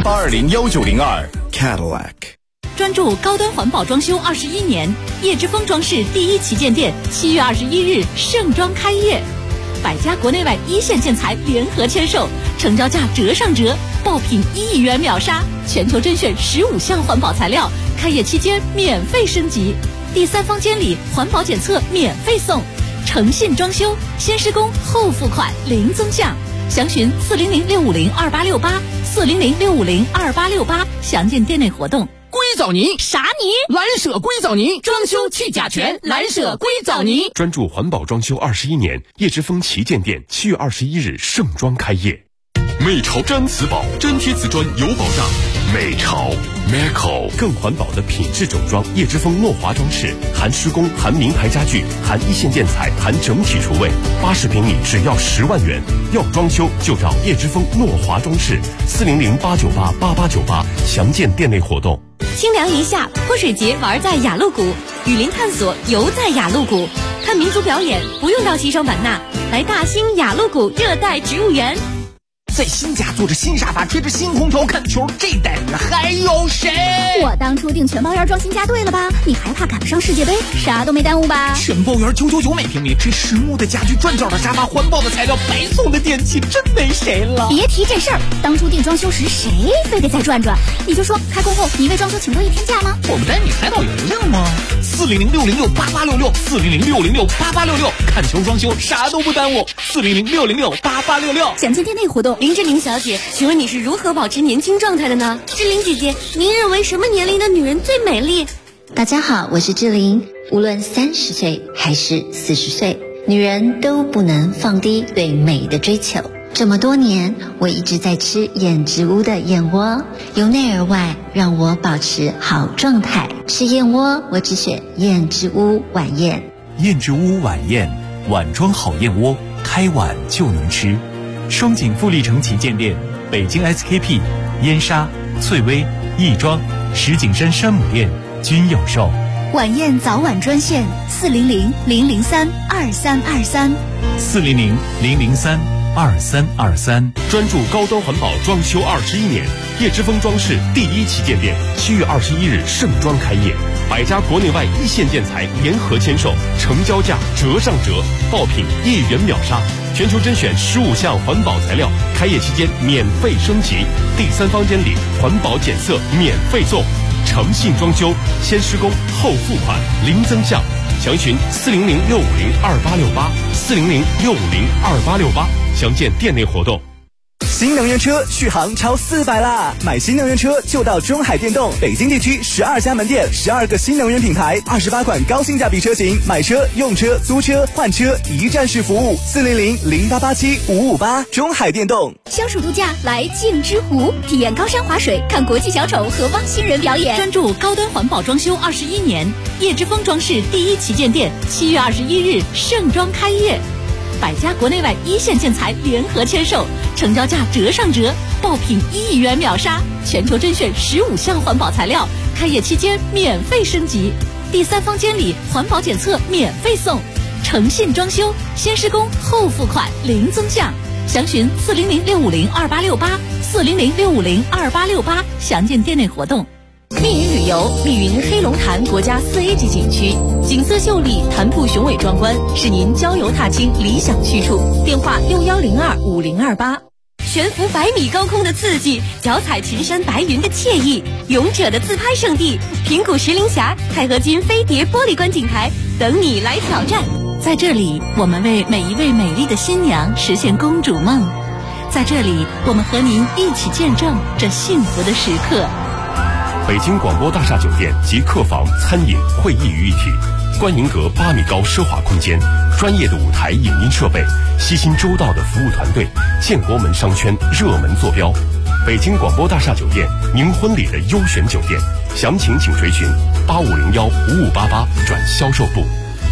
0408201902 Cadillac。 专注高端环保装修21年，叶之峰装饰第一旗舰店7月21日盛装开业，百家国内外一线建材联合签售，成交价折上折，爆品1亿元秒杀，全球甄选15项环保材料，开业期间免费升级，第三方监理环保检测免费送，诚信装修，先施工后付款零增项，详询400-650-2868，400-650-2868，详见店内活动。 硅藻泥啥泥？ 蓝舍硅藻泥，装修去甲醛，蓝舍硅藻泥。 专注环保装修21年，叶之峰旗舰店7月21日盛装开业。 美潮毡瓷宝，粘贴瓷砖有保障。 美潮 Meco 更环保的品质整装，叶之峰诺华装饰，含施工，含名牌家具，含一线建材，含整体厨卫，80平米只要10万元。要装修就找叶之峰诺华装饰，400-898-8898，详见店内活动。 清凉一夏，泼水节玩在雅鹿谷，雨林探索游在雅鹿谷，看民族表演不用到西双版纳，来大兴雅鹿谷热带植物园。 在新家坐着新沙发，吹着新空调看球，这代人还有谁？ 我当初订全包园装新家对了吧？你还怕赶不上世界杯？啥都没耽误吧？ 全包园999每平米，这实木的家具，转角的沙发，环保的材料，白送的电器，真没谁了。 别提这事儿，当初订装修时谁非得再转转？你就说开工后你为装修请多1天假吗？ 我不带你海岛游游吗？400-606-8866，400-606-8866，看球装修啥都不耽误，400-606-8866， 详见店内活动。 林志玲小姐，请问你是如何保持年轻状态的呢？志玲姐姐，您认为什么年龄的女人最美丽？ 大家好，我是志玲。无论30岁还是40岁，女人都不能放低对美的追求。这么多年，我一直在吃燕之屋的燕窝，由内而外让我保持好状态。吃燕窝，我只选燕之屋晚宴。 燕之屋晚宴，碗装好燕窝，开碗就能吃。双井富力城旗舰店、北京 SKP、燕莎、翠微、亦庄、石景山山姆店均有售。 晚宴早晚专线400-003-2323 400-003-2323。 专注高端环保装修21年，叶之峰装饰第一旗舰店7月21日盛装开业，百家国内外一线建材联合签售，成交价折上折，爆品1亿元秒杀，全球甄选15项环保材料，开业期间免费升级，第三方监理环保检测免费送，诚信装修，先施工后付款零增项，详询400-650-2868，400-650-2868，详见店内活动。 新能源车续航超400啦！买新能源车就到中海电动，北京地区12家门店，12个新能源品牌，28款高性价比车型，买车、用车、租车、换车一站式服务，400-0887-558，中海电动。 消暑度假来镜之湖，体验高山滑水，看国际小丑和汪星人表演。 专注高端环保装修21年，叶之峰装饰第一旗舰店7月21日盛装开业，百家国内外一线建材联合签售，成交价折上折，爆品1亿元秒杀，全球甄选15项环保材料，开业期间免费升级，第三方监理环保检测免费送，诚信装修，先施工后付款零增项，详询400-650-2868，400-650-2868，详见店内活动。 密云旅游，密云黑龙潭国家4A 级景区，景色秀丽，潭瀑雄伟壮观，是您郊游踏青理想去处。电话6102-5028。悬浮100米高空的刺激，脚踩群山白云的惬意，勇者的自拍圣地平谷石林峡钛合金飞碟玻璃观景台，等你来挑战。 在这里，我们为每一位美丽的新娘实现公主梦。在这里，我们和您一起见证这幸福的时刻。 北京广播大厦酒店集客房、餐饮、会议于一体，观银阁8米高奢华空间，专业的舞台影音设备，悉心周到的服务团队，建国门商圈热门坐标。北京广播大厦酒店，您婚礼的优选酒店，详情请垂询8501-5588转销售部。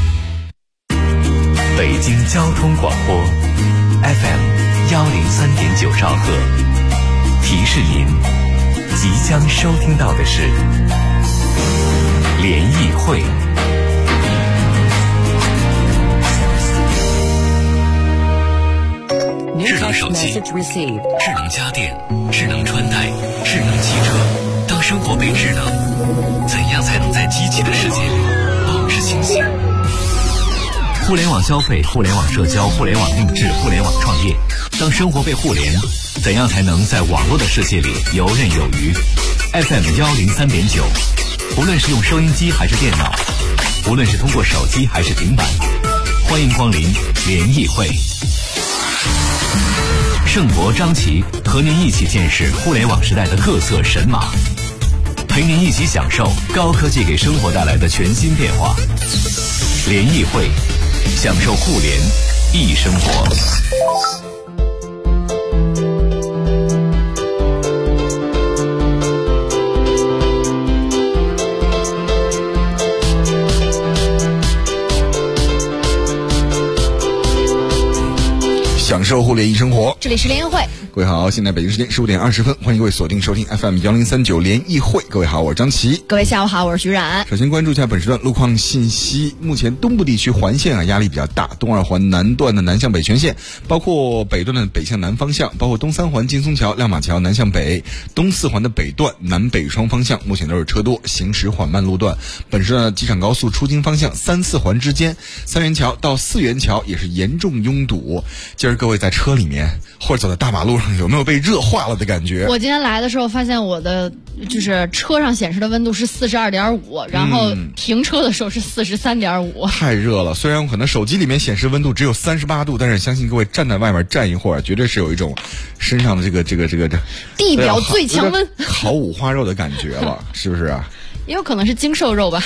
北京交通广播 FM 103.9兆赫，提示您即将收听到的是联谊会。 智能手机、智能家电、智能穿戴、智能互联网消费、互联网社交、互联网定制、互联网创业。当生活被互联，怎样才能在网络的世界里游刃有余 ？FM 103.9，无论是用收音机还是电脑，无论是通过手机还是平板，欢迎光临联谊会。盛博、张琪和您一起见识互联网时代的各色神马，陪您一起享受高科技给生活带来的全新变化。联谊会，享受互联易生活。 享受互联易生活， 这里是联谊会。 各位好，现在北京时间15点20分，欢迎各位锁定收听 FM 1039联谊会。各位好，我是张琪。 各位下午好，我是徐冉。 首先关注一下本时段路况信息。目前东部地区环线压力比较大，东二环南段的南向北全线，包括北段的北向南方向，包括东三环劲松桥、亮马桥南向北，东四环的北段南北双方向目前都是车多，行驶缓慢路段。本时段的机场高速出京方向三四环之间，三元桥到四元桥也是严重拥堵。今儿各位在车里面或者走在大马路上，有没有被热化了的感觉？ 我今天来的时候发现我的就是车上显示的温度是42.5，然后停车的时候是43.5， 太热了。虽然我可能手机里面显示温度只有38度，但是相信各位站在外面站一会儿，绝对是有一种身上的这个地表最强温烤五花肉的感觉了，是不是啊？ 也有可能是精瘦肉吧。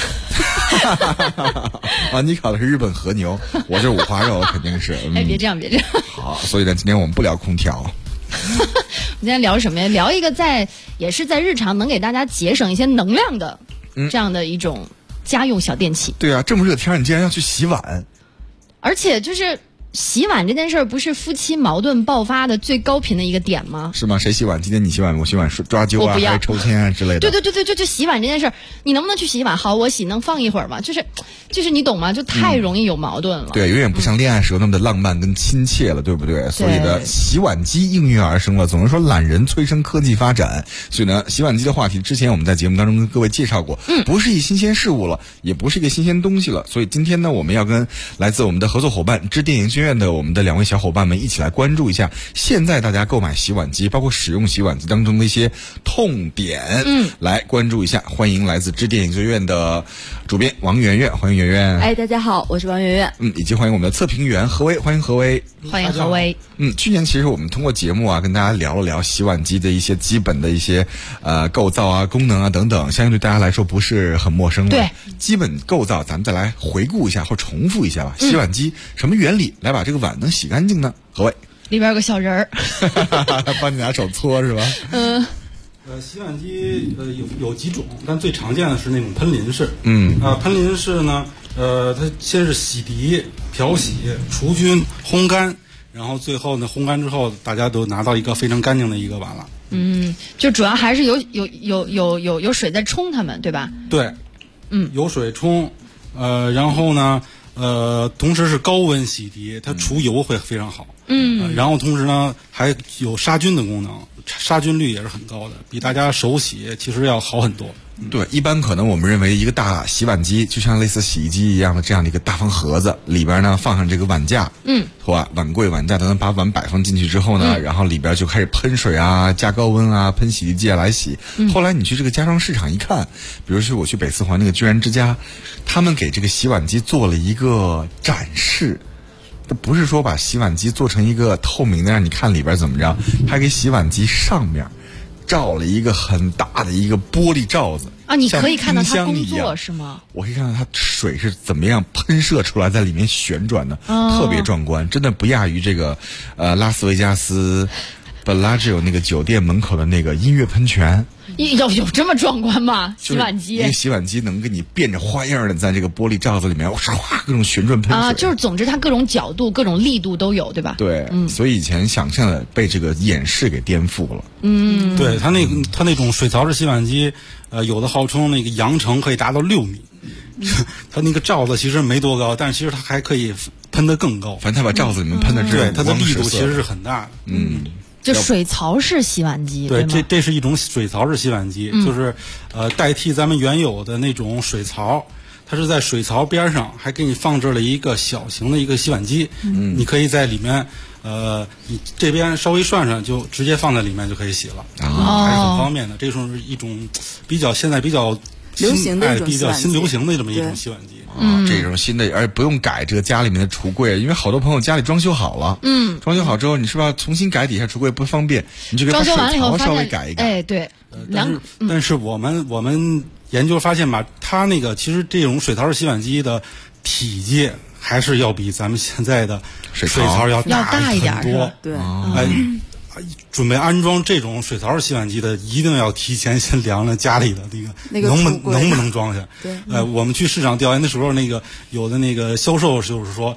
啊，你烤的是日本和牛，我这五花肉肯定是。 哎，别这样。 好，所以呢，今天我们不聊空调。 我们今天聊什么呀？聊一个也是在日常能给大家节省一些能量的这样的一种家用小电器。 对啊，这么热天你竟然要去洗碗， 而且就是洗碗这件事儿，不是夫妻矛盾爆发的最高频的一个点吗？ 是吗？谁洗碗？今天你洗碗，我洗碗，抓阄啊，还是抽签啊之类的？ 对，就洗碗这件事儿，你能不能去洗碗？好，我洗，能放一会儿吗？就是你懂吗？就太容易有矛盾了。 对，有点不像恋爱时候那么的浪漫跟亲切了，对不对？所以呢，洗碗机应运而生了。总是说懒人催生科技发展，所以呢，洗碗机的话题之前我们在节目当中跟各位介绍过，不是一新鲜事物了，也不是一个新鲜东西了。所以今天呢，我们要跟来自我们的合作伙伴知电影学院的我们的两位小伙伴们一起来关注一下，现在大家购买洗碗机，包括使用洗碗机当中的一些痛点，来关注一下。欢迎来自知电影学院的主编王媛媛，欢迎媛媛。 哎，大家好，我是王媛媛。 以及欢迎我们的测评员何威，欢迎何威。 欢迎何威。 去年其实我们通过节目啊，跟大家聊了聊洗碗机的一些基本的一些构造啊、功能啊等等，相信对大家来说不是很陌生了。 对， 基本构造咱们再来回顾一下或重复一下吧。洗碗机什么原理来把这个碗能洗干净呢？何威。 里边有个小人儿， 帮你拿手搓是吧？ 洗碗机有几种，但最常见的是那种喷淋式。喷淋式呢，它先是洗涤、漂洗、除菌、烘干，然后最后呢，烘干之后，大家都拿到一个非常干净的一个碗了。 就主要还是有水在冲它们，对吧？ 对，有水冲，然后呢，同时是高温洗涤，它除油会非常好。然后同时呢，还有杀菌的功能，杀菌率也是很高的，比大家手洗其实要好很多。 对，一般可能我们认为一个大洗碗机就像类似洗衣机一样的这样的一个大方盒子，里边呢放上这个碗架，碗柜、碗架等等，把碗摆放进去之后呢，然后里边就开始喷水啊、加高温啊、喷洗涤剂来洗。后来你去这个家装市场一看，比如说我去北四环那个居然之家，他们给这个洗碗机做了一个展示。不是说把洗碗机做成一个透明的让你看里边怎么着，他给洗碗机上面罩了一个很大的一个玻璃罩子啊，你可以看到它工作是吗？ 我可以看到它水是怎么样喷射出来在里面旋转的，特别壮观，真的不亚于这个拉斯维加斯本拉治有那个酒店门口的那个音乐喷泉。 有这么壮观吗？洗碗机， 一个洗碗机能给你变着花样的在这个玻璃罩子里面唰各种旋转喷水就是总之它各种角度、各种力度都有，对吧？ 对，所以以前想象的被这个演示给颠覆了。 对，它那种水槽式洗碗机，有的号称那个扬程可以达到6米，它那个罩子其实没多高，但是其实它还可以喷得更高。 反正它把罩子里面喷的对，它的力度其实是很大的。 就水槽式洗碗机， 对，这是一种水槽式洗碗机，就是代替咱们原有的那种水槽， 它是在水槽边上还给你放置了一个小型的一个洗碗机，你可以在里面你这边稍微涮涮就直接放在里面就可以洗了，还是很方便的。这是一种现在比较流行的一种比较新流行的这么一种洗碗机。 这种新的，而不用改这个家里面的橱柜，因为好多朋友家里装修好了，装修好之后，你是不是要重新改底下橱柜不方便？你就给把水槽稍微改一改。 哎，对， 但是我们研究发现吧，它那个其实这种水槽式洗碗机的体积还是要比咱们现在的水槽要大一点很多。 对， 准备安装这种水槽式洗碗机的，一定要提前先量量家里的那个能不能装下。 对， 我们去市场调研的时候，有的那个销售就是说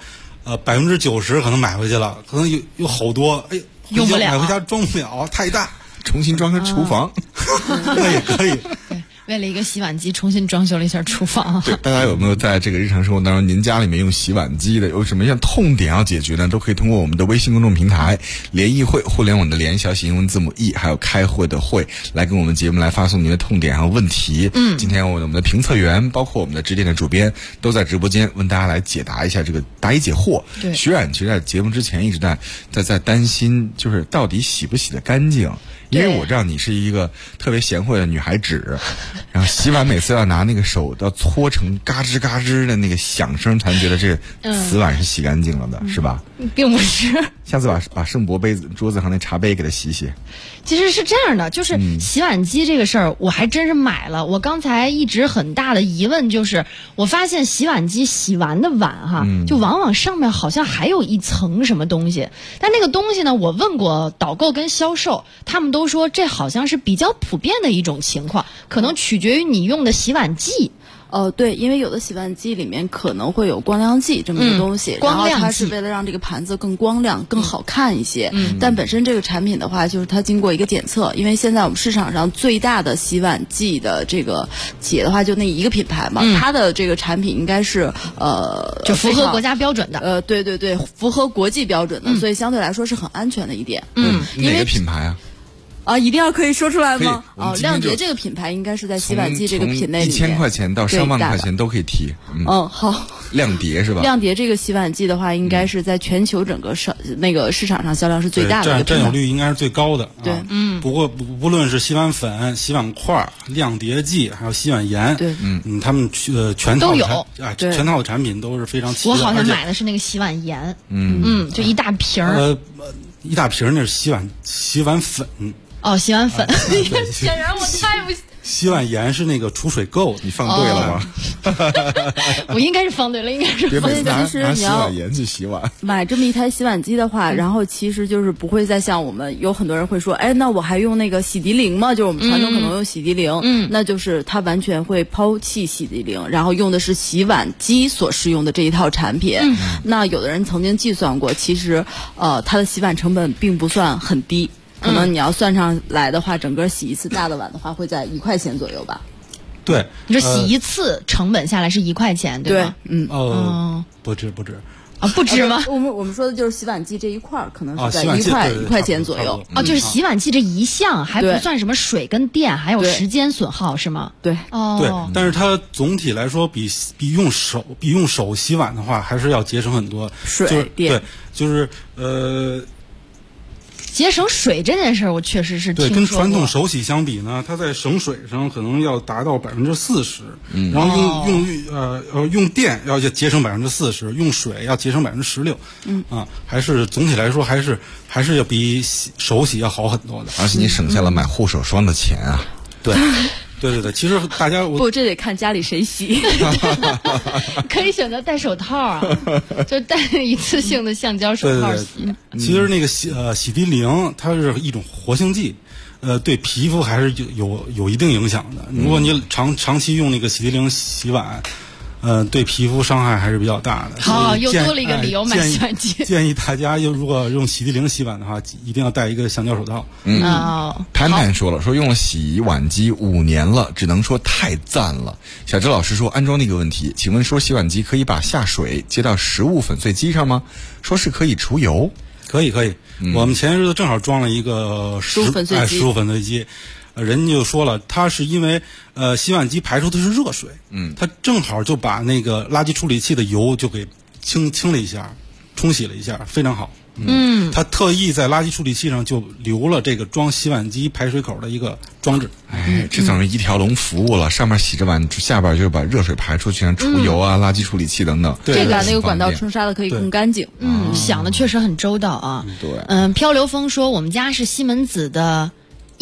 ，90%可能买回去了，可能有好多用不了， 买回家装不了，太大， 重新装成厨房， 那也可以。 为了一个洗碗机重新装修了一下厨房。 对，大家有没有在这个日常生活当中，您家里面用洗碗机的，有什么样痛点要解决呢？都可以通过我们的微信公众平台联谊会，互联网的联，小写英文字母 E， 还有开会的会，来跟我们节目来发送您的痛点还有问题。今天我们的评测员，包括我们的直店的主编，都在直播间为大家来解答一下这个答疑解惑。 对， 徐冉其实在节目之前一直在担心，就是到底洗不洗得干净。因为我知道你是一个特别贤惠的女孩子，然后洗碗每次要拿那个手要搓成嘎吱嘎吱的那个响声，才觉得这瓷碗是洗干净了的，是吧？ 并不是。 下次把圣博杯子桌子上那茶杯给它洗洗。 其实是这样的，就是洗碗机这个事儿，我还真是买了。我刚才一直很大的疑问就是，我发现洗碗机洗完的碗就往往上面好像还有一层什么东西，但那个东西呢，我问过导购跟销售，他们都说这好像是比较普遍的一种情况，可能取决于你用的洗碗剂。 对，因为有的洗碗机里面可能会有光亮剂这么一个东西， 光亮剂， 然后它是为了让这个盘子更光亮、更好看一些。但本身这个产品的话，就是它经过一个检测，因为现在我们市场上最大的洗碗剂的这个企业的话，就那一个品牌嘛，它的这个产品应该是就符合国家标准的。 对，符合国际标准的，所以相对来说是很安全的一点。 哪个品牌啊？ 一定要可以说出来吗？亮洁这个品牌应该是在洗碗机这个品类里面，1000 块钱到上万块钱都可以提。 好。 亮洁是吧？ 亮洁这个洗碗机的话，应该是在全球整个市场上销量是最大的， 占有率应该是最高的。 对， 不过不论是洗碗粉、洗碗块、亮洁剂，还有洗碗盐， 对， 他们全套都有全套的产品都是非常齐的。 我好像买的是那个洗碗盐，就一大瓶儿。一大瓶儿那是洗碗粉。 洗碗粉，显然我太不。 洗碗盐是那个除水垢， 你放对了吗？ 我应该是放对了，应该是放对了。其实你要洗碗盐去洗碗， 买这么一台洗碗机的话，然后其实就是不会再像我们有很多人会说，那我还用那个洗涤灵吗？就是我们传统可能用洗涤灵，那就是它完全会抛弃洗涤灵，然后用的是洗碗机所适用的这一套产品。那有的人曾经计算过，其实它的洗碗成本并不算很低。可能你要算上来的话，整个洗一次大的碗的话，会在1块钱左右吧。 对， 你说洗一次成本下来是1块钱，对吧？ 不止。 不止吗？ 我们说的就是洗碗机这一块可能是在1块钱左右。 就是洗碗机这一项还不算什么水跟电，还有时间损耗是吗？ 对。 对，但是它总体来说比用手洗碗的话，还是要节省很多水电。 对，就是节省水这件事儿，我确实是听说过。 对，跟传统手洗相比呢，它在省水上可能要达到40%，然后用电要节省40%，用水要节省16%，还是总体来说还是要比手洗要好很多的。 而且你省下了买护手霜的钱啊。 对。对，其实大家这得看家里谁洗， 可以选择戴手套啊，就戴一次性的橡胶手套洗。 其实那个洗涤灵它是一种活性剂，对皮肤还是有一定影响的。如果你长期用那个洗涤灵洗碗，对皮肤伤害还是比较大的。 好，又多了一个理由买洗碗机。 建议大家如果用洗涤灵洗碗的话，一定要戴一个橡胶手套。 潘潘说了，说用了洗碗机5年了，只能说太赞了。小周老师说安装那个问题，请问说洗碗机可以把下水接到食物粉碎机上吗？说是可以除油。 可以。我们前些日子正好装了一个食物粉碎机。 人家就说了，它是因为洗碗机排出的是热水，它正好就把那个垃圾处理器的油就给清了一下，冲洗了一下，非常好。他特意在垃圾处理器上就留了这个装洗碗机排水口的一个装置。 这等于一条龙服务了，上面洗着碗，下边就把热水排出去，像除油啊、垃圾处理器等等。 这个那个管道冲刷的可以更干净。 想的确实很周到啊。 对。 漂流风说我们家是西门子的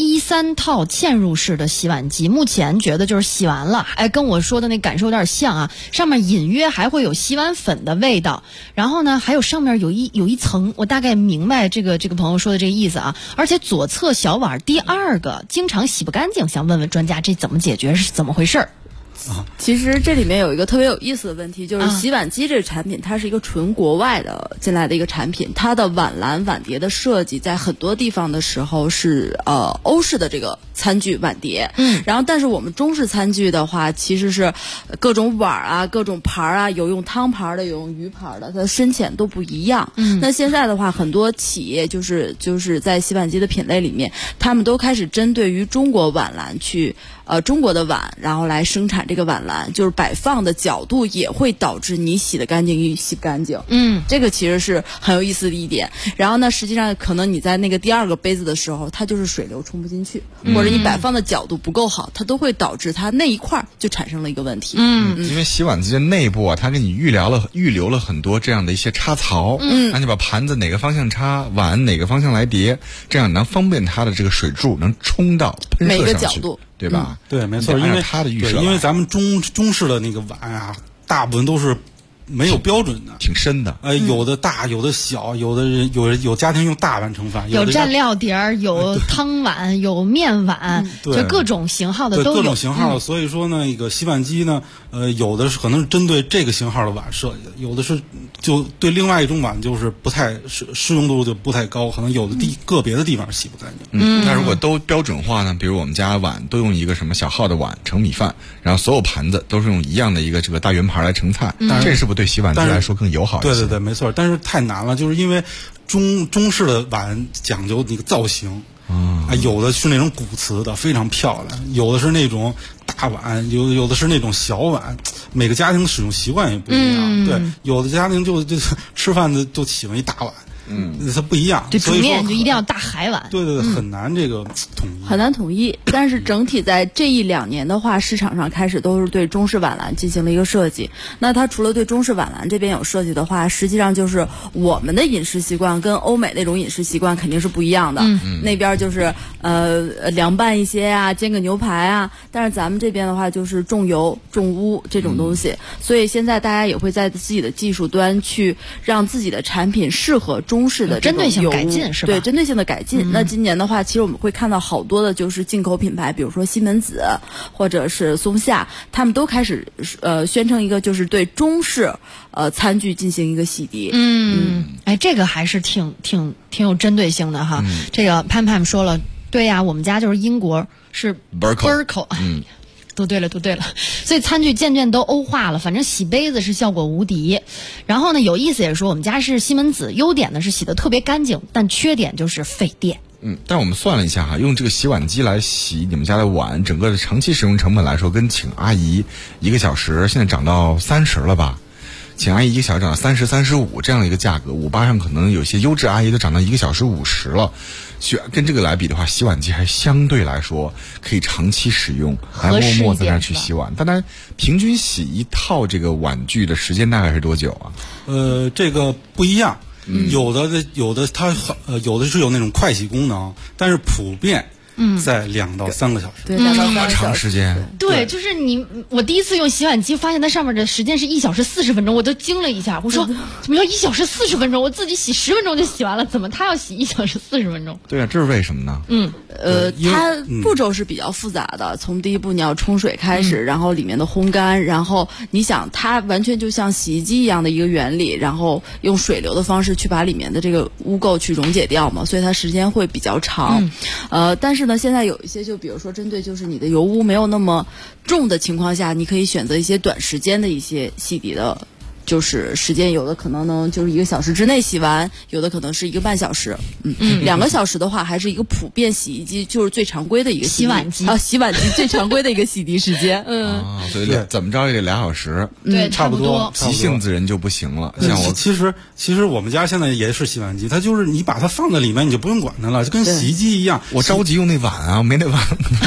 13套嵌入式的洗碗机，目前觉得就是洗完了，跟我说的那感受有点像啊，上面隐约还会有洗碗粉的味道，然后呢还有上面有一层，我大概明白这个朋友说的这个意思啊，而且左侧小碗第2个经常洗不干净，想问问专家这怎么解决，是怎么回事儿？ 其实这里面有一个特别有意思的问题，就是洗碗机这个产品，它是一个纯国外的进来的一个产品，它的碗篮碗碟的设计在很多地方的时候是欧式的这个餐具碗碟，然后但是我们中式餐具的话，其实是各种碗啊、各种盘啊，有用汤盘的，有用鱼盘的，它的深浅都不一样。那现在的话，很多企业就是在洗碗机的品类里面，他们都开始针对于中国碗篮去中国的碗，然后来生产这个碗篮，就是摆放的角度也会导致你洗得干净与洗不干净。这个其实是很有意思的一点。然后呢，实际上可能你在那个第2个杯子的时候，它就是水流冲不进去，或者你摆放的角度不够好，它都会导致它那一块就产生了一个问题。 因为洗碗机的内部啊，它给你预留了很多这样的一些插槽，让你把盘子哪个方向插，碗哪个方向来叠，这样能方便它的这个水柱能冲到喷射上去， 每个角度。 对吧？ 对，没错，因为它的预设， 因为咱们中式的那个碗啊，大部分都是没有标准的， 挺深的。 有的大，有的小，有的人有家庭用大碗盛饭， 有蘸料碟儿，有汤碗，有面碗，就各种型号的都有。 各种型号的，所以说呢，一个洗碗机呢，有的是可能是针对这个型号的碗设计的，有的是就对另外一种碗就是不太适用度就不太高，可能有的个别的地方洗不干净。 那如果都标准化呢？比如我们家碗都用一个什么小号的碗盛米饭，然后所有盘子都是用一样的一个这个大圆盘来盛菜，这是不是对洗碗机来说更友好一些？ 对，没错。但是太难了，就是因为中式的碗讲究那个造型。有的是那种古瓷的，非常漂亮；有的是那种大碗，有的是那种小碗。每个家庭使用习惯也不一样。对，有的家庭就吃饭的就喜欢一大碗。它不一样， 对，煮面就一定要大海碗。 对，很难这个统一， 很难统一。但是整体在这1-2年的话，市场上开始都是对中式碗篮进行了一个设计。那它除了对中式碗篮这边有设计的话，实际上就是我们的饮食习惯跟欧美那种饮食习惯肯定是不一样的。那边就是凉拌一些啊，煎个牛排啊，但是咱们这边的话就是重油重污这种东西，所以现在大家也会在自己的技术端去让自己的产品适合中式的针对性改进，是吧？ 对，针对性的改进。那今年的话，其实我们会看到好多的就是进口品牌，比如说西门子或者是松下，他们都开始宣称一个就是对中式餐具进行一个洗涤。 这个还是挺有针对性的哈。这个潘潘说了，对呀，我们家就是英国是 Burco。都对了，所以餐具渐渐都欧化了，反正洗杯子是效果无敌。然后呢，有意思也说我们家是西门子，优点呢是洗得特别干净，但缺点就是费电。 但是我们算了一下哈，用这个洗碗机来洗你们家的碗，整个的长期使用成本来说，跟请阿姨1个小时现在涨到30了吧？请阿姨1个小时涨到30、35这样的一个价格，58上可能有些优质阿姨都涨到1个小时50了。跟这个来比的话，洗碗机还相对来说可以长期使用，还默默在那儿去洗碗。但它平均洗一套这个碗具的时间大概是多久啊？ 这个不一样，有的它有的是有那种快洗功能，但是普遍。在2到3个小时， 对，2到3个小时， 长时间。 对，就是我第一次用洗碗机，发现它上面的时间是1小时40分钟，我都惊了一下。我说怎么要1小时40分钟？我自己洗10分钟就洗完了，怎么他要洗1小时40分钟？ 对啊，这是为什么呢？ 它步骤是比较复杂的。从第一步你要冲水开始，然后里面的烘干，然后你想它完全就像洗衣机一样的一个原理，然后用水流的方式去把里面的这个污垢去溶解掉嘛，所以它时间会比较长。但是呢，现在有一些就比如说针对就是你的油污没有那么重的情况下，你可以选择一些短时间的一些洗涤的就是时间有的可能能就是1个小时之内洗完，有的可能是1个半小时。2个小时的话，还是一个普遍洗衣机就是最常规的一个洗碗机洗碗机最常规的一个洗涤时间。 所以怎么着也得2小时。 对， 差不多。 急性子人就不行了。像我其实我们家现在也是洗碗机，它就是你把它放在里面，你就不用管它了，就跟洗衣机一样。 我着急用那碗啊，没那碗。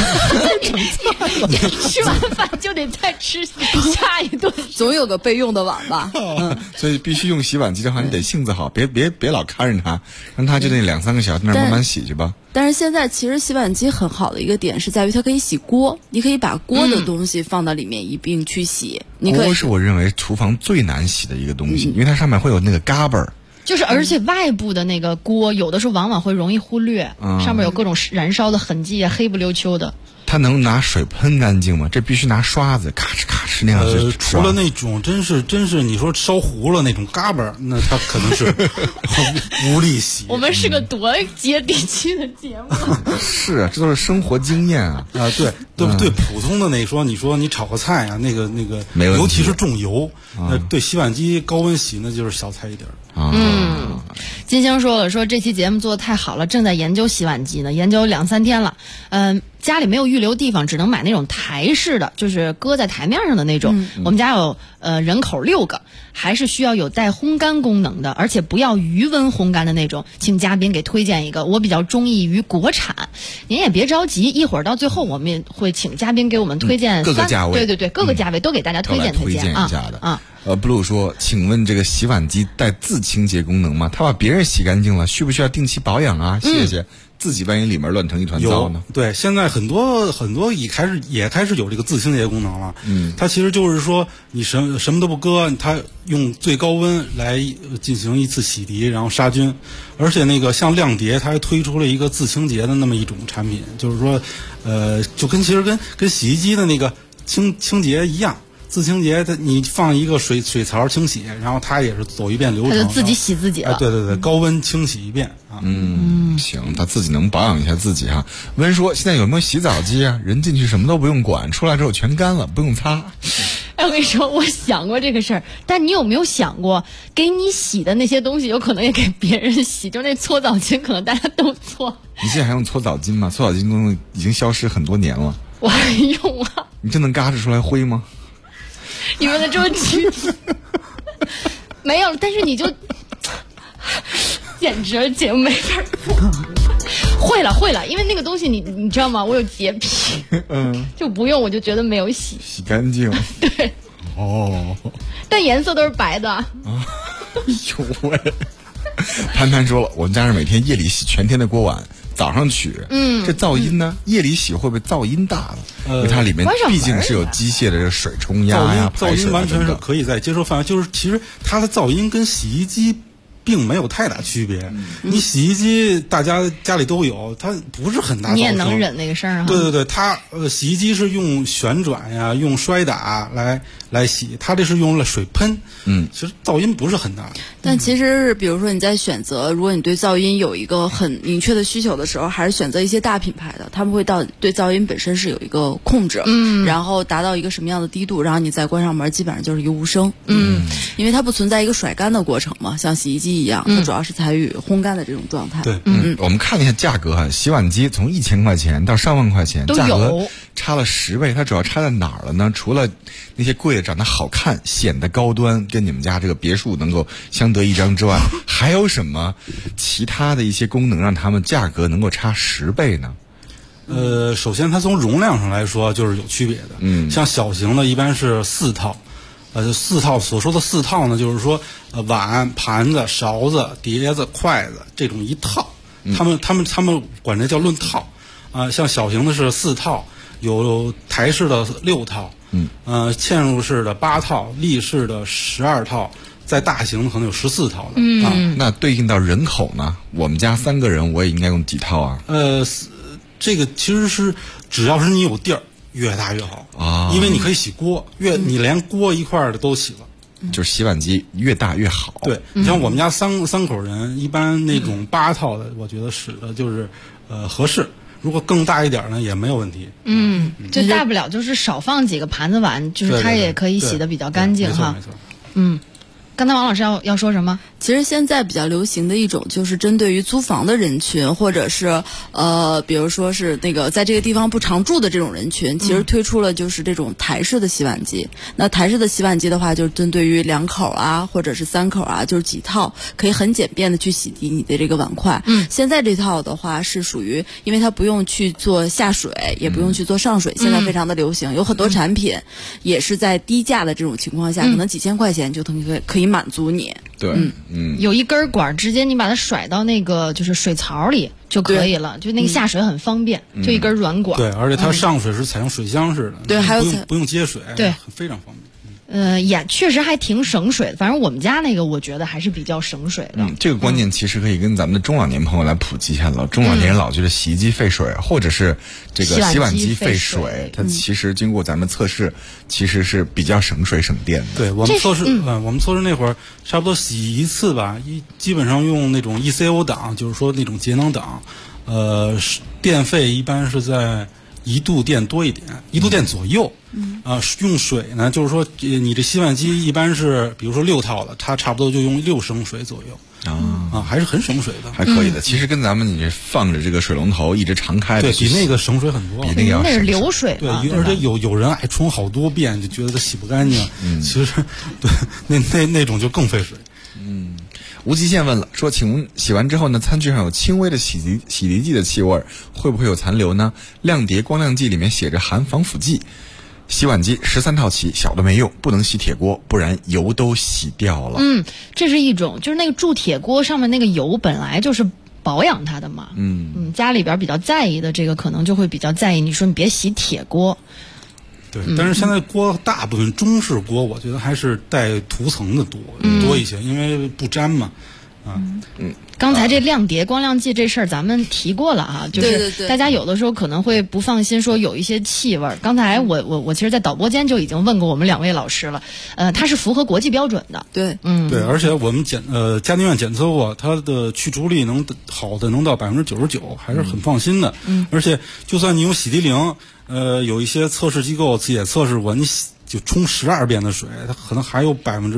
吃完饭就得再吃下一顿， 总有个备用的碗吧。 所以必须用洗碗机的话，你得性子好，别老看着它，让它就那2-3个小时那慢慢洗去吧。 但是现在其实洗碗机很好的一个点是在于它可以洗锅，你可以把锅的东西放到里面一并去洗。 锅是我认为厨房最难洗的一个东西，因为它上面会有那个嘎巴儿。 就是而且外部的那个锅有的时候往往会容易忽略，上面有各种燃烧的痕迹，黑不溜秋的。 它能拿水喷干净吗？这必须拿刷子咔哧咔哧那样去除了那种真是你说烧糊了那种嘎巴，那它可能是无力洗。 我们是个多接地气的节目。 是啊，这都是生活经验啊。 对，普通的你说你炒个菜啊，那个没问题， 尤其是重油，对洗碗机高温洗那就是小菜一碟儿。 金星说这期节目做得太好了，正在研究洗碗机呢，研究2-3天了。家里没有预留地方，只能买那种台式的，就是搁在台面上的那种。我们家有人口6个，还是需要有带烘干功能的，而且不要余温烘干的那种。请嘉宾给推荐一个，我比较中意于国产。您也别着急，一会儿到最后我们也会请嘉宾给我们推荐各个价位， 对，各个价位都给大家推荐一下的。Blue 说，请问这个洗碗机带自清洁功能吗？他把别人洗干净了，需不需要定期保养啊？谢谢。自己万一里面乱成一团糟呢？ 对，现在很多也开始有这个自清洁功能了。它其实就是说你什么都不搁，它用最高温来进行一次洗涤，然后杀菌。而且那个像亮碟，它还推出了一个自清洁的那么一种产品，就是说，就其实跟洗衣机的那个清洁一样。自清洁，你放一个水槽清洗，然后它也是走一遍流程， 它就自己洗自己了。 对，高温清洗一遍啊。 行，他自己能保养一下自己哈。温说，现在有没有洗澡机啊？人进去什么都不用管，出来之后全干了，不用擦。 我跟你说，我想过这个事儿，但你有没有想过，给你洗的那些东西，有可能也给别人洗？就那搓澡巾，可能大家都搓。 你现在还用搓澡巾吗？搓澡巾功能已经消失很多年了。 我还用啊。 你真能嘎吱出来灰吗？ 你问的这么具体，没有，但是你就简直节目没法做。会了，因为那个东西你知道吗？我有洁癖，就不用，我就觉得没有洗干净。 对，但颜色都是白的。 呦喂！潘潘说了，我们家是每天夜里洗全天的锅碗，早上取。这噪音呢？夜里洗会不会噪音大了？因为它里面毕竟是有机械的这个水冲压呀、 噪音完全是可以在接受范围。就是其实它的噪音跟洗衣机并没有太大区别。你洗衣机大家家里都有，它不是很大噪声， 你也能忍那个声啊。 对，它洗衣机是用旋转呀、用摔打来洗，它这是用了水喷。其实噪音不是很大的。 但其实比如说你在选择，如果你对噪音有一个很明确的需求的时候，还是选择一些大品牌的，他们会对噪音本身是有一个控制，然后达到一个什么样的低度，然后你再关上门，基本上就是一个无声。因为它不存在一个甩干的过程嘛，像洗衣机一样，它主要是参与烘干的这种状态。 对，我们看了一下价格哈，洗碗机从1000块钱到上万块钱，价格差了10倍。它主要差在哪儿了呢？除了那些贵的长得好看、显得高端，跟你们家这个别墅能够相得益彰之外，还有什么其他的一些功能让他们价格能够差10倍呢？ 首先它从容量上来说就是有区别的。像小型的一般是4套。4套所说的4套呢，就是说碗、盘子、勺子、碟子、筷子这种一套，他们管这叫论套。像小型的是4套，有台式的6套，嵌入式的8套，立式的12套，在大型的可能有14套的。 那对应到人口呢？我们家3个人，我也应该用几套啊？ 这个其实是只要是你有地儿，越大越好啊，因为你可以洗锅，你连锅一块儿的都洗了。 就是洗碗机越大越好。 对，你像我们家三口人，一般那种8套的，我觉得使的就是合适。如果更大一点呢，也没有问题。 就大不了就是少放几个盘子碗，就是它也可以洗得比较干净哈。 没错。 刚才王老师要说什么？ 其实现在比较流行的一种就是针对于租房的人群，或者是比如说是那个在这个地方不常住的这种人群，其实推出了就是这种台式的洗碗机。那台式的洗碗机的话，就是针对于2口啊，或者是3口啊，就是几套可以很简便的去洗涤你的这个碗筷。现在这套的话是属于，因为它不用去做下水，也不用去做上水，现在非常的流行，有很多产品也是在低价的这种情况下，可能几千块钱就可以满足你。 对， 有一根管，直接你把它甩到那个就是水槽里就可以了，就那个下水很方便，就一根软管。 对，而且它上水是采用水箱式的， 对，还有不用接水， 对， 非常方便。 也确实还挺省水的，反正我们家那个我觉得还是比较省水的。 这个观念其实可以跟咱们的中老年朋友来普及一下了。中老年人老觉得洗衣机费水，或者是这个洗碗机费水，它其实经过咱们测试，其实是比较省水省电的。 对，我们测试，我们测试那会儿差不多洗一次吧，基本上用那种 ECO 档，就是说那种节能档，电费一般是在1度电多一点，1度电左右。用水呢，就是说你这洗碗机一般是，比如说6套的，它差不多就用6升水左右。还是很省水的， 还可以的。其实跟咱们你放着这个水龙头一直常开的， 对，比那个省水很多， 比那个要省水。 那是流水对，而且有人爱冲好多遍，就觉得它洗不干净。其实对那种就更费水。 无极限问了，说请问洗完之后呢，餐具上有轻微的洗涤剂的气味，会不会有残留呢？亮碟光亮剂里面写着含防腐剂。洗碗机13套起，小的没用，不能洗铁锅，不然油都洗掉了。 这是一种，就是那个铸铁锅上面那个油本来就是保养它的嘛。家里边比较在意的这个，可能就会比较在意。你说你别洗铁锅。 对，但是现在锅大部分中式锅，我觉得还是带涂层的多一些，因为不粘嘛。 刚才这亮碟光亮剂这事儿咱们提过了啊，就是大家有的时候可能会不放心，说有一些气味。刚才我其实，在导播间就已经问过我们2位老师了，它是符合国际标准的。 对， 对，而且我们家庭院检测过，它的去除力能好的能到99%，还是很放心的。而且就算你用洗涤灵，有一些测试机构也测试过，你就冲12遍的水，它可能还有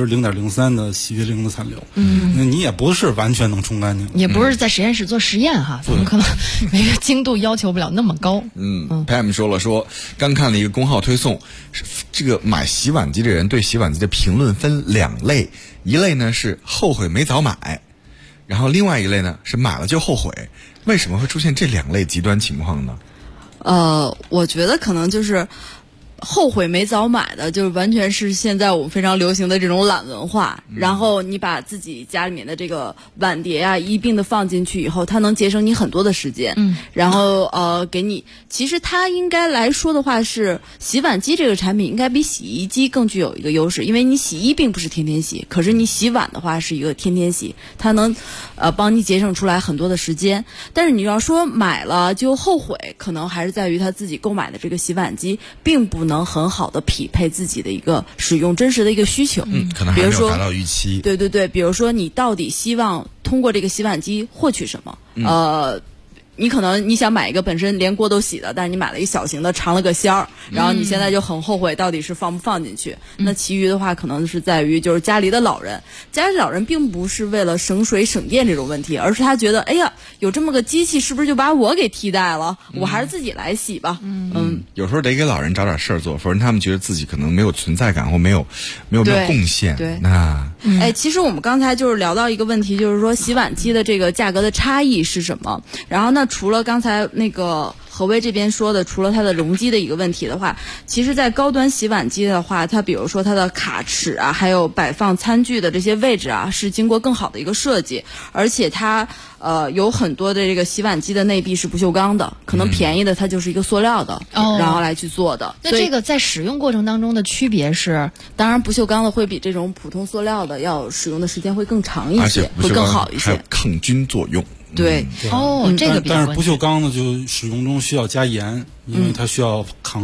0.03%的洗涤灵的残留。那你也不是完全能冲干净， 也不是在实验室做实验哈，咱们可能每个精度要求不了那么高。 Pam 说刚看了一个公号推送，这个买洗碗机的人对洗碗机的评论分2类，一类呢是后悔没早买，然后另外一类呢是买了就后悔。为什么会出现这2类极端情况呢？ 我觉得可能就是后悔没早买的，就是完全是现在我们非常流行的这种懒文化。然后你把自己家里面的这个碗碟啊一并的放进去以后，它能节省你很多的时间。然后给你，其实它应该来说的话是洗碗机这个产品应该比洗衣机更具有一个优势，因为你洗衣并不是天天洗，可是你洗碗的话是一个天天洗，它能帮你节省出来很多的时间。但是你要说买了就后悔，可能还是在于他自己购买的这个洗碗机并不能很好的匹配自己的一个使用真实的一个需求。 可能还没有达到预期。 对，比如说你到底希望通过这个洗碗机获取什么？你可能你想买一个本身连锅都洗的，但是你买了一个小型的长了个仙儿，然后你现在就很后悔到底是放不放进去。那其余的话可能是在于就是家里的老人并不是为了省水省电这种问题，而是他觉得哎呀有这么个机器是不是就把我给替代了，我还是自己来洗吧。 有时候得给老人找点事儿做，否则他们觉得自己可能没有存在感或没有贡献。 对， 那其实我们刚才就是聊到一个问题，就是说洗碗机的这个价格的差异是什么。然后呢，除了刚才那个何威这边说的，除了它的容积的一个问题的话，其实在高端洗碗机的话，它比如说它的卡尺啊，还有摆放餐具的这些位置啊，是经过更好的一个设计，而且它有很多的这个洗碗机的内壁是不锈钢的，可能便宜的它就是一个塑料的，然后来去做的。 那这个在使用过程当中的区别是， 当然不锈钢的会比这种普通塑料的要使用的时间会更长一些，会更好一些， 还有抗菌作用。 对， 这个比较但是不锈钢呢，就使用中需要加盐，因为它需要抗垢。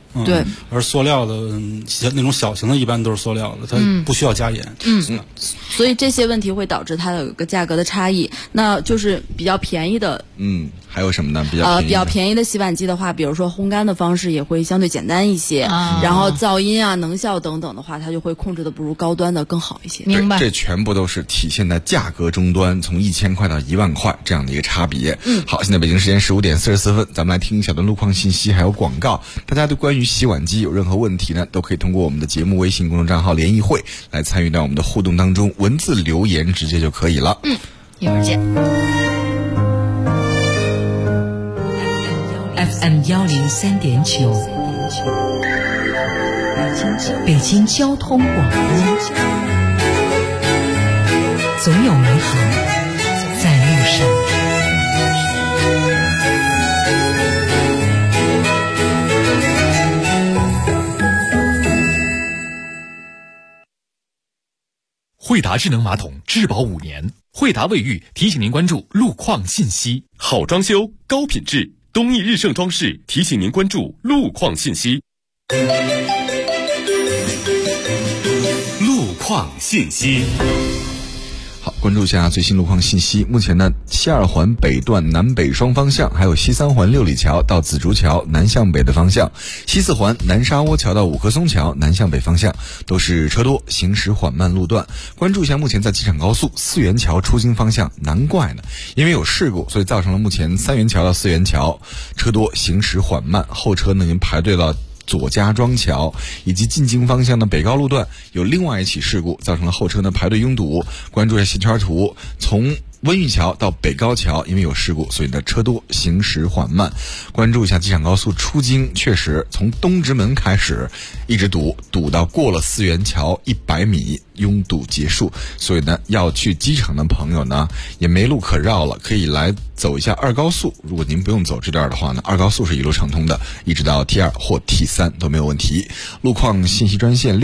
对， 而塑料的那种小型的，一般都是塑料的，它不需要加盐。 所以这些问题会导致它有一个价格的差异。那就是比较便宜的， 还有什么呢？比较便宜的洗碗机的话，比如说烘干的方式也会相对简单一些，然后噪音啊、能效等等的话，它就会控制的不如高端的更好一些。 明白。 这全部都是体现在价格终端，从1000块到1万块这样的一个差别。好，现在北京时间15点44分，咱们来听一小段路况信息还有广告。大家对关于洗碗机有任何问题呢，都可以通过我们的节目微信公众账号联谊会来参与到我们的互动当中，文字留言直接就可以了。 一会儿见。 FM 103.9，北京交通广播，总有美好在路上。 惠达智能马桶质保5年，惠达卫浴提醒您关注路况信息。好装修，高品质，东义日盛装饰提醒您关注路况信息。路况信息。 好，关注一下最新路况信息。目前呢，西二环北段南北双方向，还有西三环六里桥到紫竹桥南向北的方向，西四环南沙窝桥到五棵松桥南向北方向都是车多，行驶缓慢路段。关注一下目前在机场高速四元桥出京方向，难怪呢，因为有事故，所以造成了目前三元桥到四元桥车多，行驶缓慢，后车呢已经排队到左家庄桥，以及进京方向的北高路段有另外一起事故，造成了后车呢排队拥堵。关注一下线圈图，从温榆桥到北高桥因为有事故，所以呢车多，行驶缓慢。关注一下机场高速出京，确实从东直门开始一直堵到过了四元桥100米，拥堵结束。所以呢要去机场的朋友呢也没路可绕了，可以来走一下二高速。如果您不用走这段的话呢，二高速是一路畅通的，一直到 T2 或 T3 都没有问题。路况信息专线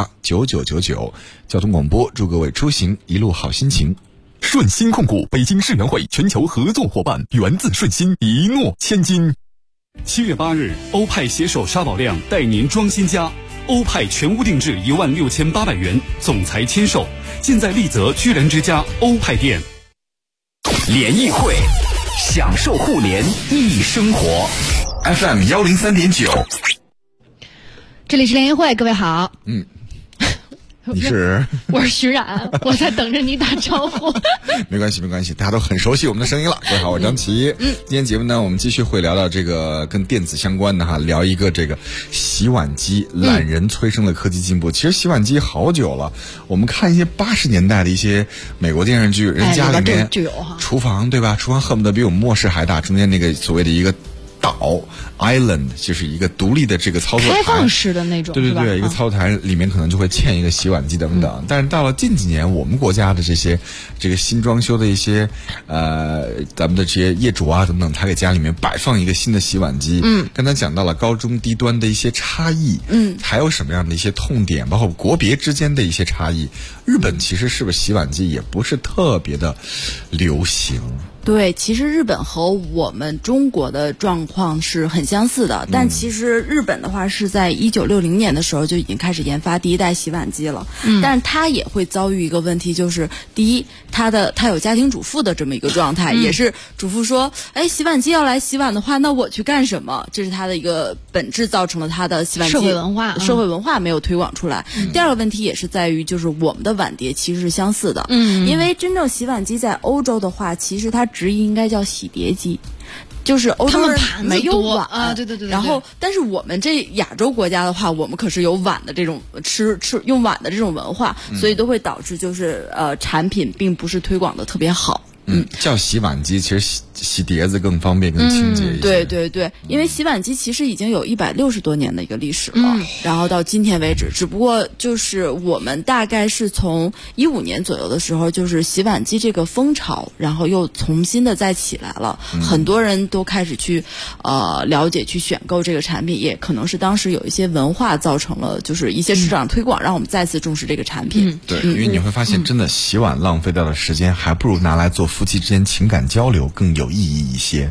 65289999，交通广播，祝各位出行一路好心情。 顺鑫控股北京世园会全球合作伙伴，源自顺鑫，一诺千金。7月8日，欧派携手沙宝亮带您装新家，欧派全屋定制16800元，总裁签售，现在丽泽居然之家欧派店。 联谊会，享受互联易生活。FM 103.9， 这里是联谊会，各位好。 你是？ 我是徐冉，我在等着你打招呼。 没关系，大家都很熟悉我们的声音了。各位好，我是张琪。今天节目呢，我们继续会聊到这个跟电子相关的哈，聊一个这个洗碗机，懒人催生了科技进步。其实洗碗机好久了，我们看一些80年代的一些美国电视剧，人家里面就有哈， 厨房对吧？厨房恨不得比我们末世还大，中间那个所谓的一个岛 island 就是一个独立的这个操作台， 开放式的那种， 对，一个操作台里面可能就会嵌一个洗碗机等等。但是到了近几年，我们国家的这个新装修的一些咱们的这些业主啊等等，他给家里面摆放一个新的洗碗机。刚才讲到了高中低端的一些差异，还有什么样的一些痛点，包括国别之间的一些差异。日本其实是不是洗碗机也不是特别的流行？ 对，其实日本和我们中国的状况是很相似的，但其实日本的话是在1960年的时候就已经开始研发第一代洗碗机了，但是它也会遭遇一个问题，就是第一，它有家庭主妇的这么一个状态，也是主妇说，哎，洗碗机要来洗碗的话，那我去干什么？这是它的一个本质，造成了它的洗碗机社会文化没有推广出来。第二个问题也是在于，就是我们的碗碟其实是相似的，因为真正洗碗机在欧洲的话，其实它直译应该叫洗碟机，就是欧洲人没有碗啊，对。 然后，但是我们这亚洲国家的话，我们可是有碗的这种吃用碗的这种文化，所以都会导致就是产品并不是推广的特别好。 叫洗碗机，其实洗碟子更方便、更清洁一些。 对，因为洗碗机其实已经有160多年的一个历史了，然后到今天为止，只不过就是我们大概是从15年左右的时候，就是洗碗机这个风潮，然后又重新的再起来了，很多人都开始去了解、去选购这个产品，也可能是当时有一些文化造成了，就是一些市场推广，让我们再次重视这个产品。 对，因为你会发现，真的洗碗浪费掉的时间，还不如拿来做夫妻之间情感交流更有意义一些。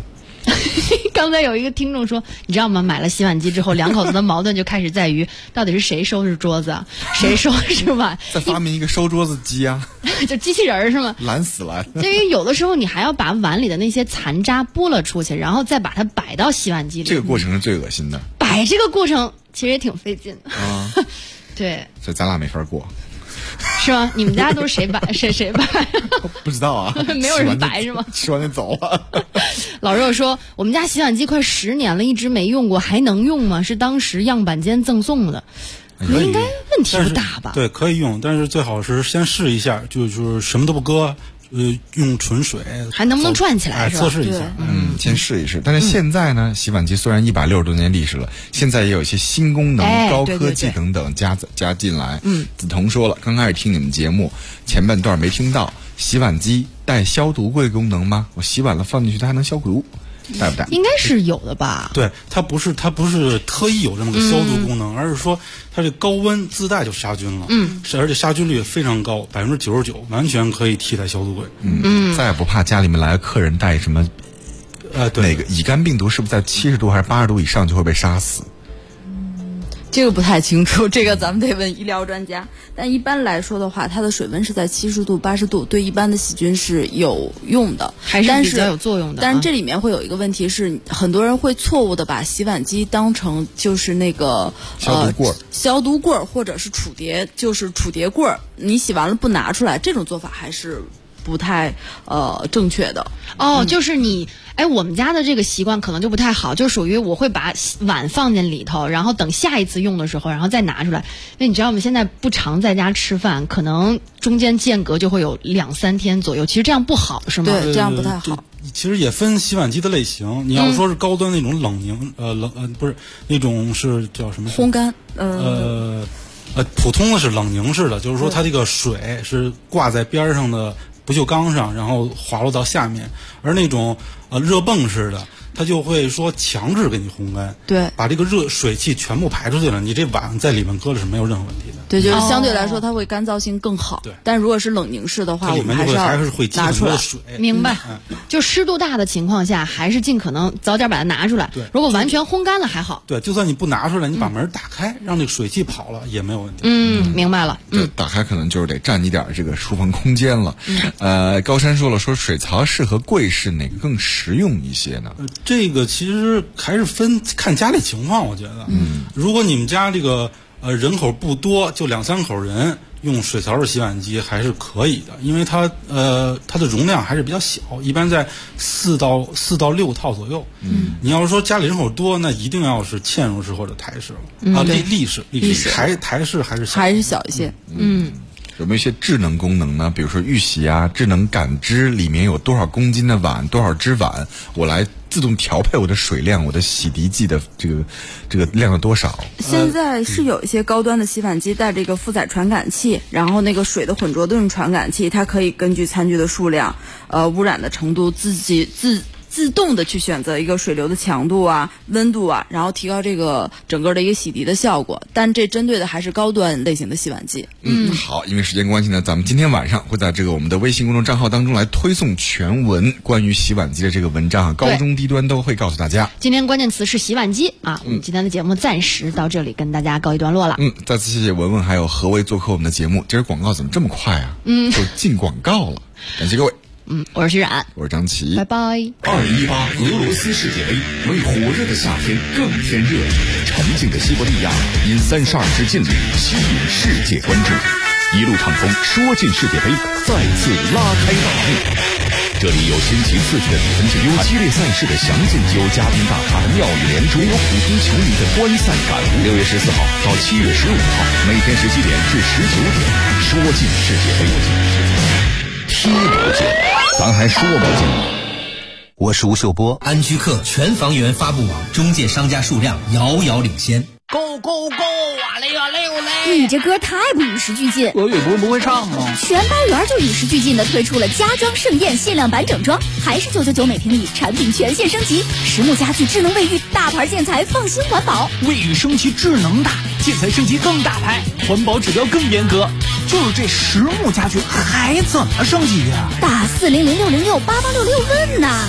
刚才有一个听众说，你知道吗？买了洗碗机之后，两口子的矛盾就开始在于，到底是谁收拾桌子，谁收拾碗？ 再发明一个收桌子机啊！ 就机器人是吗？ 懒死了。 因为有的时候你还要把碗里的那些残渣拨了出去，然后再把它摆到洗碗机里。 这个过程是最恶心的。 摆这个过程其实也挺费劲的。啊，对。 所以咱俩没法过。 是吗？你们家都是谁摆？谁摆？ 不知道啊， 没有人摆是吗？ 吃完就走了。 老肉说，我们家洗碗机快10年了，一直没用过，还能用吗？是当时样板间赠送的，应该问题不大吧？ 对，可以用，但是最好是先试一下，就是什么都不搁。用纯水还能不能转起来？ 测试一下， 先试一试。但是现在呢，洗碗机虽然160多年历史了，现在也有一些新功能、高科技等等加进来。梓潼说了，刚开始听你们节目前半段没听到，洗碗机带消毒柜功能吗？我洗碗了放进去，它还能消毒。带不带？ 应该是有的吧。 对，它不是特意有这么个消毒功能，而是说它这高温自带就杀菌了。而且杀菌率非常高，99%，完全可以替代消毒柜。 再也不怕家里面来的客人带什么对， 哪个乙肝病毒是不是在70度还是80度以上就会被杀死？ 这个不太清楚，这个咱们得问医疗专家。但一般来说的话，它的水温是在70度、80度，对一般的细菌是有用的， 还是比较有作用的。 但是这里面会有一个问题是，很多人会错误的把洗碗机当成就是那个消毒柜或者是储碟，就是储碟柜，你洗完了不拿出来，这种做法还是不太正确的。 就是你。我们家的这个习惯可能就不太好，就属于我会把碗放进里头，然后等下一次用的时候，然后再拿出来。因为你知道我们现在不常在家吃饭，可能中间间隔就会有2-3天左右，其实这样不好，是吗？ 对，这样不太好。 其实也分洗碗机的类型，你要说是高端那种冷凝，不是那种是叫什么？ 烘干， 普通的是冷凝式的，就是说它这个水是挂在边上的不锈钢上，然后滑落到下面，而那种热泵式的，它就会说强制给你烘干， 对， 把这个热水汽全部排出去了，你这碗在里面搁了是没有任何问题的。 对，就是相对来说它会干燥性更好。对，但如果是冷凝式的话，我们还是会拿出来水。 明白。就湿度大的情况下，还是尽可能早点把它拿出来。 对， 如果完全烘干了还好。 对，就算你不拿出来，你把门打开，让这个水汽跑了也没有问题。 明白了。 对，打开可能就是得占你点这个厨房空间了。高山说了，说水槽适合柜式，哪个更实用一些呢？ 这个其实还是看家里情况，我觉得。如果你们家这个人口不多，就2-3口人，用水槽式洗碗机还是可以的，因为它的容量还是比较小，一般在4到6套左右。你要是说家里人口多，那一定要是嵌入式或者台式了。立式台式还是小一些。 有没有一些智能功能呢？比如说预洗啊，智能感知里面有多少公斤的碗，多少只碗，我来自动调配我的水量，我的洗涤剂的这个量有多少？ 现在是有一些高端的洗碗机带这个负载传感器，然后那个水的混浊度传感器，它可以根据餐具的数量、污染的程度，自动的去选择一个水流的强度啊、温度啊，然后提高这个整个的一个洗涤的效果。但这针对的还是高端类型的洗碗机。 好，因为时间关系呢，咱们今天晚上会在这个我们的微信公众账号当中来推送全文关于洗碗机的这个文章，高中低端都会告诉大家。 今天关键词是洗碗机啊。我们今天的节目暂时到这里跟大家告一段落了。 再次谢谢文文还有何为做客我们的节目。今儿广告怎么这么快啊？就进广告了，感谢各位。 我是徐冉， 我是张琪， 拜拜。 2018俄罗斯世界杯为火热的夏天更添热力，沉静的西伯利亚因32支劲旅吸引世界关注，一路畅通说进世界杯再次拉开大幕。这里有新奇刺激的比分之有激烈赛事的详尽，有嘉宾大咖的妙语连珠，有普通球迷的观赛感。6月14号到7月15号，每天17点至19点，说进世界杯，踢不进，咱还说不进。 我是吴秀波，安居客全房源发布网中介商家数量遥遥领先。 Go go go！ 啊嘞啊嘞啊嘞！ 你这歌太不与时俱进。 俄语不会唱吗？ 全班园就与时俱进的推出了家装盛宴限量版整装，还是999每平米，产品全线升级，实木家具、智能卫浴，大牌建材，放心环保。 卫浴升级智能大，建材升级更大牌，环保指标更严格。就是这实木家具还怎么升级呀？ 打400-606-8866问呐。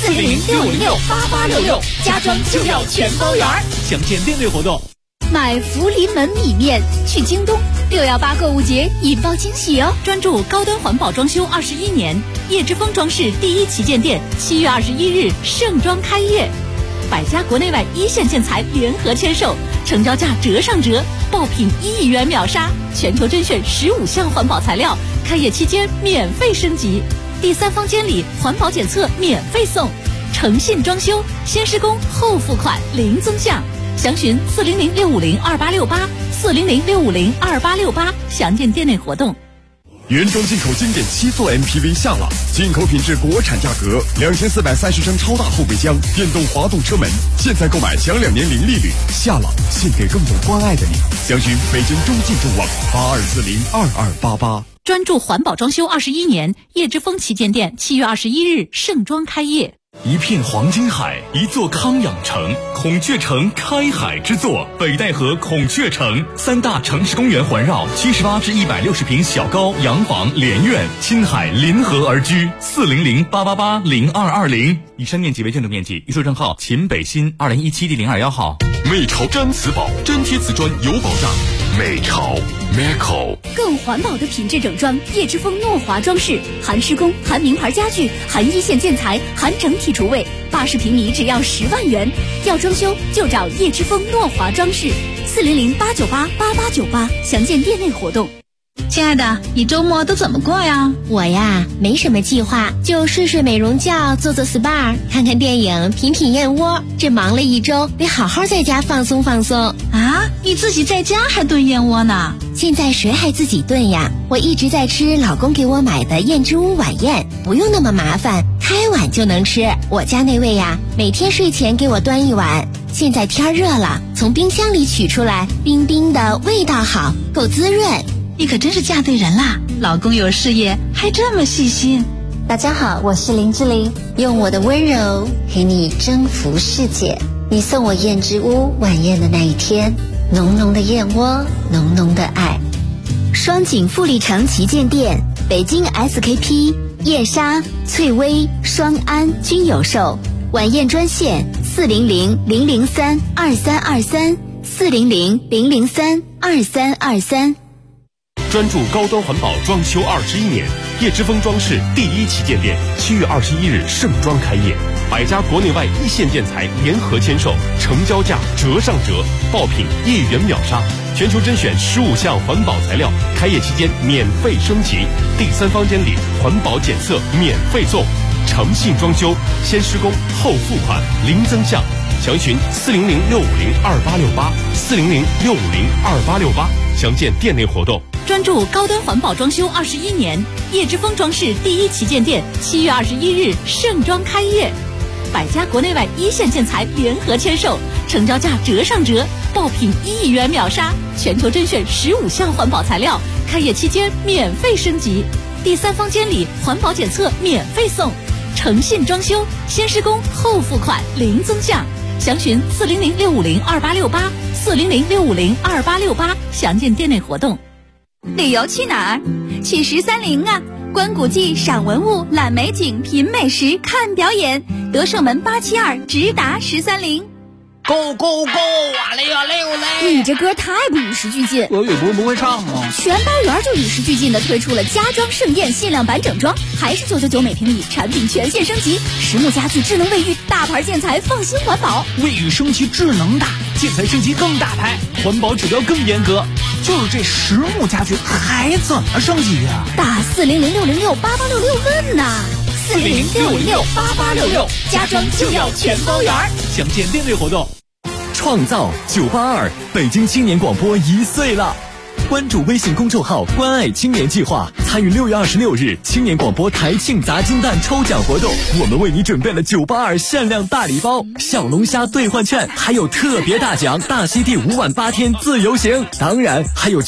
400-606-8866，家装就要全包圆。 详见店内活动。 买福临门米面去京东，618购物节引爆惊喜哦！ 专注高端环保装修21年，叶之峰装饰第1旗舰店7月21日盛装开业，百家国内外一线建材联合签售，成交价折上折，爆品1亿元秒杀，全球甄选15项环保材料，开业期间免费升级，第3方监理环保检测免费送，诚信装修，先施工后付款零增项。详询400-650-2868，400-650-2868，详见店内活动。 原装进口经典7座 MPV 夏朗，进口品质国产价格，2430升超大后备箱，电动滑动车门，现在购买享2年零利率。夏朗，献给更懂关爱的你。详询北京中进中网82402288。 专注环保装修21年，叶之峰旗舰店7月21日盛装开业。 一片黄金海，一座康养城，孔雀城开海之作，北戴河孔雀城，3大城市公园环绕，78至160平小高洋房连院，亲海临河而居。400-888-0220。以上面积为建筑面积。预售证号秦北新2017第021号。 美潮毡瓷宝，真贴瓷砖有保障。美潮 Meco 更环保的品质整装，叶之峰诺华装饰，含施工，含名牌家具，含一线建材，含整体厨卫，80平米只要10万元。要装修就找叶之峰诺华装饰，400-898-8898，详见店内活动。 亲爱的，你周末都怎么过呀？ 我呀，没什么计划，就睡睡美容觉，做做 SPA， 看看电影，品品燕窝。这忙了一周，得好好在家放松放松。 啊，你自己在家还炖燕窝呢？ 现在谁还自己炖呀？我一直在吃老公给我买的燕之屋晚宴，不用那么麻烦，开碗就能吃。我家那位呀，每天睡前给我端一碗。现在天热了，从冰箱里取出来，冰冰的，味道好，够滋润。 你可真是嫁对人啦！老公有事业，还这么细心。 大家好，我是林志玲，用我的温柔陪你征服世界。你送我燕之屋晚宴的那一天，浓浓的燕窝，浓浓的爱。 双井富力城旗舰店，北京 SKP、燕莎、翠微、双安均有售。晚宴专线400-003-2323，400-003-2323。 专注高端环保装修21年，叶之峰装饰第1旗舰店7月21日盛装开业，百家国内外一线建材联合签售，成交价折上折，爆品1亿元秒杀，全球甄选15项环保材料，开业期间免费升级，第3方监理环保检测免费送，诚信装修，先施工后付款零增项。详询400-650-2868，400-650-2868，详见店内活动。 专注高端环保装修21年，叶之峰装饰第1旗舰店7月21日盛装开业，百家国内外一线建材联合签售，成交价折上折，爆品1亿元秒杀，全球甄选15项环保材料，开业期间免费升级，第3方监理环保检测免费送，诚信装修，先施工后付款零增项。详询400-650-2868，400-650-2868，详见店内活动。 旅游去哪儿？去130啊！观古迹、赏文物、览美景、品美食、看表演，德胜门872直达130。 Go go go！ 哇嘞哇嘞哇嘞！ 你这歌太不与时俱进。 俄语不会唱吗？ 全包圆就与时俱进的推出了家装盛宴限量版整装，还是999每平米，产品全线升级，实木家具、智能卫浴，大牌建材，放心环保。 卫浴升级智能大，建材升级更大牌，环保指标更严格。就是这实木家具还怎么升级呀？ 打400-606-8866问呐！400-606-8866，家装就要全包圆。 详见店内活动。 创造982，北京青年广播1岁了。关注微信公众号关爱青年计划，参与6月26日青年广播台庆砸金蛋抽奖活动，我们为你准备了982限量大礼包、小龙虾兑换券，还有特别大奖大溪地5晚8天自由行，当然还有